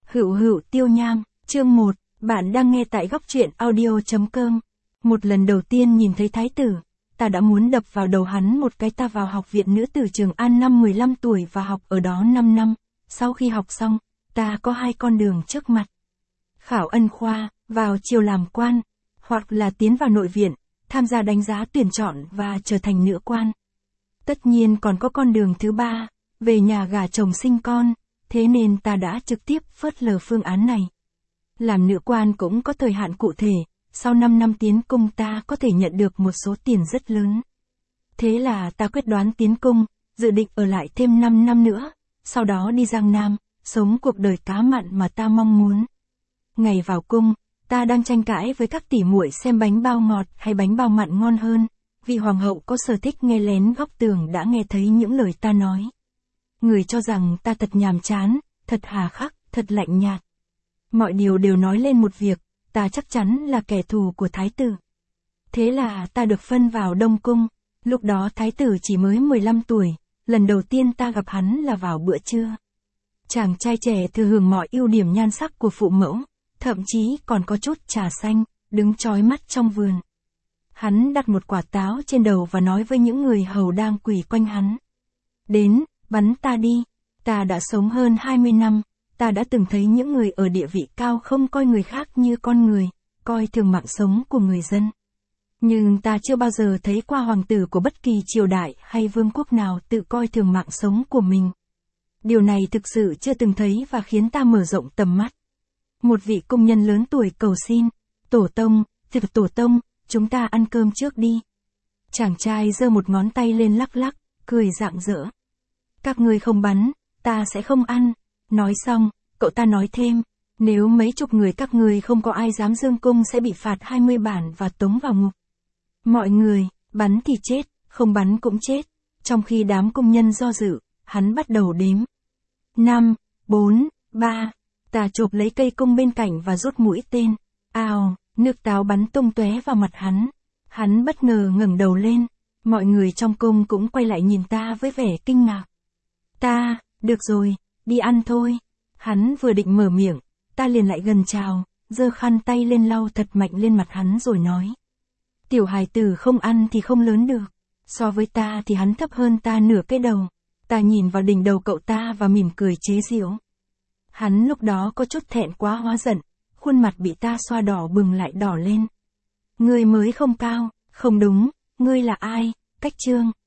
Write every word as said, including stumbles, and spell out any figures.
Hữu hữu tiêu nham, chương một, bạn đang nghe tại góc truyện audio chấm com. Một lần đầu tiên nhìn thấy thái tử, ta đã muốn đập vào đầu hắn một cái. Ta vào học viện nữ tử Trường An năm mười lăm tuổi và học ở đó năm năm, sau khi học xong, ta có hai con đường trước mặt. Khảo ân khoa, vào triều làm quan, hoặc là tiến vào nội viện, tham gia đánh giá tuyển chọn và trở thành nữ quan. Tất nhiên còn có con đường thứ ba, về nhà gả chồng sinh con, thế nên ta đã trực tiếp phớt lờ phương án này. Làm nữ quan cũng có thời hạn cụ thể, sau năm năm tiến cung ta có thể nhận được một số tiền rất lớn. Thế là ta quyết đoán tiến cung, dự định ở lại thêm năm năm nữa, sau đó đi Giang Nam, sống cuộc đời cá mặn mà ta mong muốn. Ngày vào cung, ta đang tranh cãi với các tỷ muội xem bánh bao ngọt hay bánh bao mặn ngon hơn, vị hoàng hậu có sở thích nghe lén góc tường đã nghe thấy những lời ta nói. Người cho rằng ta thật nhàm chán, thật hà khắc, thật lạnh nhạt. Mọi điều đều nói lên một việc, ta chắc chắn là kẻ thù của thái tử. Thế là ta được phân vào Đông Cung, lúc đó thái tử chỉ mới mười lăm tuổi, lần đầu tiên ta gặp hắn là vào bữa trưa. Chàng trai trẻ thừa hưởng mọi ưu điểm nhan sắc của phụ mẫu, thậm chí còn có chút trà xanh, đứng chói mắt trong vườn. Hắn đặt một quả táo trên đầu và nói với những người hầu đang quỳ quanh hắn. Đến, bắn ta đi, ta đã sống hơn hai mươi năm, ta đã từng thấy những người ở địa vị cao không coi người khác như con người, coi thường mạng sống của người dân. Nhưng ta chưa bao giờ thấy qua hoàng tử của bất kỳ triều đại hay vương quốc nào tự coi thường mạng sống của mình. Điều này thực sự chưa từng thấy và khiến ta mở rộng tầm mắt. Một vị công nhân lớn tuổi cầu xin, tổ tông, thưa tổ tông, chúng ta ăn cơm trước đi. Chàng trai giơ một ngón tay lên lắc lắc, cười rạng rỡ. Các ngươi không bắn, ta sẽ không ăn. Nói xong, cậu ta nói thêm, nếu mấy chục người các ngươi không có ai dám dương cung sẽ bị phạt hai mươi bản và tống vào ngục. Mọi người, bắn thì chết, không bắn cũng chết. Trong khi đám công nhân do dự, hắn bắt đầu đếm. năm, bốn, ba, ta chộp lấy cây cung bên cạnh và rút mũi tên. Ào, nước táo bắn tung tóe vào mặt hắn. Hắn bất ngờ ngẩng đầu lên. Mọi người trong cung cũng quay lại nhìn ta với vẻ kinh ngạc. Ta, được rồi, đi ăn thôi. Hắn vừa định mở miệng, ta liền lại gần chào, giơ khăn tay lên lau thật mạnh lên mặt hắn rồi nói. Tiểu hài tử không ăn thì không lớn được. So với ta thì hắn thấp hơn ta nửa cái đầu. Ta nhìn vào đỉnh đầu cậu ta và mỉm cười chế giễu. Hắn lúc đó có chút thẹn quá hóa giận, khuôn mặt bị ta xoa đỏ bừng lại đỏ lên. Ngươi mới không cao, không đúng, ngươi là ai, Cách Trương.